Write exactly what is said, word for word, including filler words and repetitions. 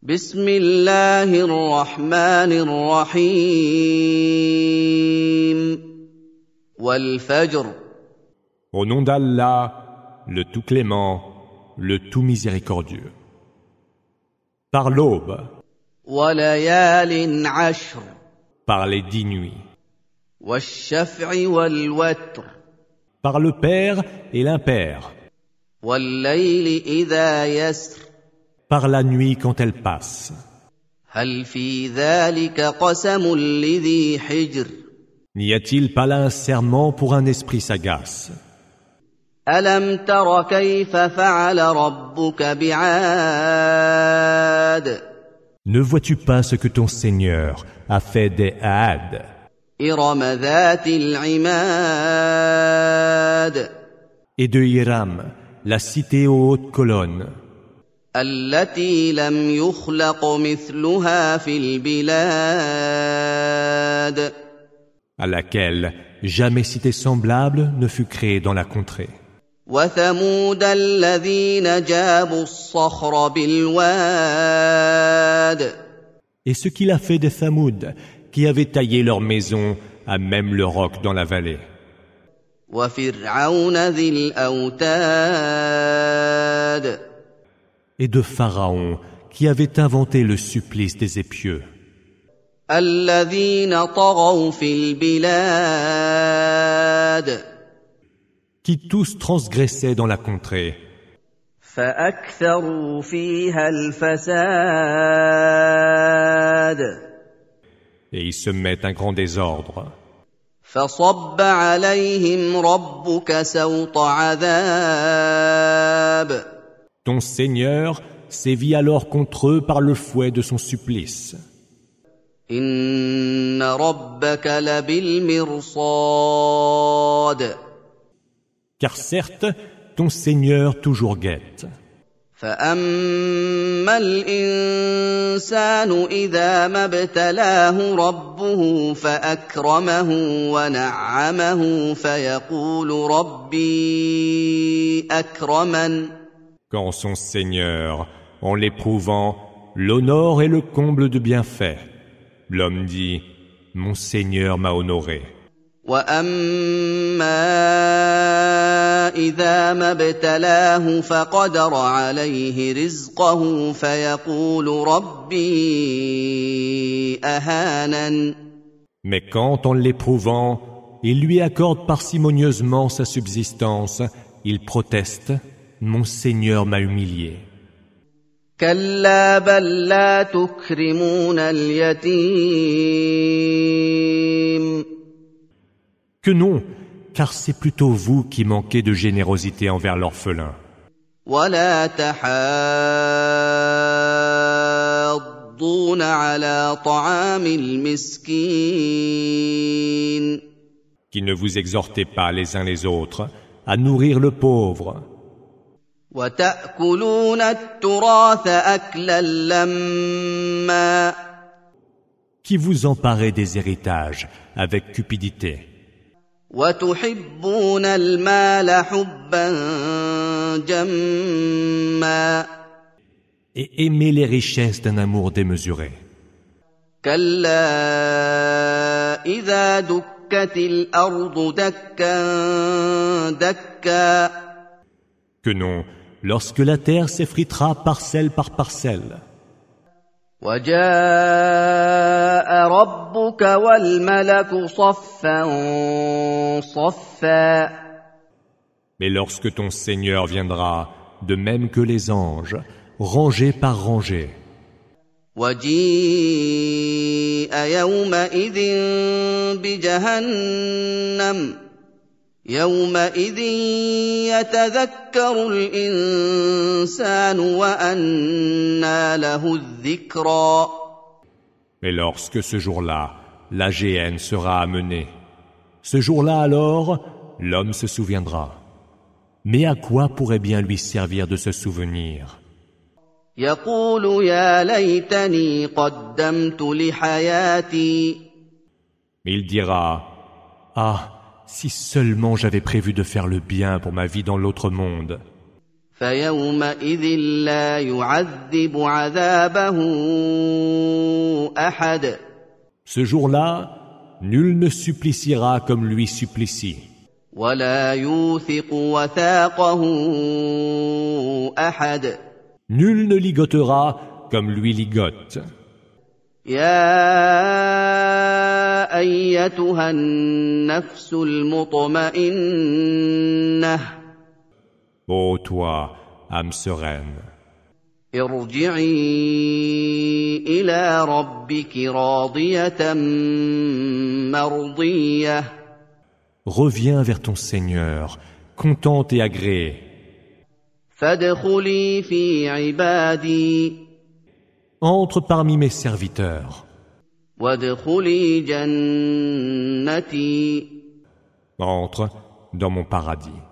بسم الله الرحمن الرحيم والفجر. Au nom d'Allah, le tout clément, le tout miséricordieux. Par l'aube, وليال عشر. par les dix nuits, والشفع والوتر. par le père et l'impair, والليل إذا يسر. par la nuit quand elle passe. هل في ذلك قسم لذي حجر. N'y a-t-il pas là un serment pour un esprit sagace? ألم تر كيف فعل ربك بعاد. Ne vois-tu pas ce que ton Seigneur a fait des Aad, إرم ذات العماد. et de Hiram, la cité aux hautes colonnes, التي لم يخلق مثلها في البلاد. à laquelle jamais cité semblable ne fut créée dans la contrée. وثمود الذين جابوا الصخر بالواد. Et ce qu'il a fait des Thamoud, qui avaient taillé leur maison à même le roc dans la vallée. وفرعون ذي الأوتاد. Et de Pharaon, qui avait inventé le supplice des épieux, الذين طغوا في البلاد. qui tous transgressaient dans la contrée, فأكثروا فيها الفساد. et ils se mettent un grand désordre. فصب عليهم ربك سوط عذاب. Ton Seigneur sévit alors contre eux par le fouet de son supplice. إن ربك لبالمرصاد. Car certes, ton Seigneur toujours guette. فأما الإنسان إذا ما ابتلاه ربه فأكرمه ونعمه فيقول ربي أكرمن. Quand son Seigneur, en l'éprouvant, l'honore est le comble de bienfaits, l'homme dit, mon Seigneur m'a honoré. وأما إذا ما ابتلاه فقدر عليه رزقه فيقول ربي أهانن. Mais quand, en l'éprouvant, il lui accorde parcimonieusement sa subsistance, il proteste, mon Seigneur m'a humilié. كلا بل لا تكرمون اليتيم. Que non, car c'est plutôt vous qui manquez de générosité envers l'orphelin. ولا تحاضون على طعام المسكين. Qui ne vous exhortez pas les uns les autres à nourrir le pauvre. وتأكلون التراث أكلا لما. Qui vous emparez des héritages avec cupidité. وتحبون المال حبا جما. Et aimez les richesses d'un amour démesuré. كلا إذا دكت الأرض دكا دكا. Que non, lorsque la terre s'effritera parcelle par parcelle. وجاء ربك والملك صفا صفا. Mais lorsque ton Seigneur viendra, de même que les anges, rangés par rangées. وجيء يومئذ بجهنم. يومئذ يتذكر الإنسان وأنى له الذكرى. Mais lorsque ce jour-là, la géhenne sera amenée, ce jour-là alors, l'homme se souviendra. Mais à quoi pourrait bien lui servir de se souvenir? يقول يا ليتني قدمت لحياتي. Il dira, ah, si seulement j'avais prévu de faire le bien pour ma vie dans l'autre monde. فيومئذ لا يعذب عذابه أحد. Ce jour-là, nul ne suppliciera comme lui supplicie. ولا يوثق وثاقه أحد. Nul ne ligotera comme lui ligote. يا أيتها النفس المطمئنة. Ô toi, âme sereine, ارجعي إلى ربك راضية مرضية. reviens vers ton Seigneur, contente et agréée. فادخلي في عبادي. Entre parmi mes serviteurs. وادخلي جنتي. Entre dans mon paradis.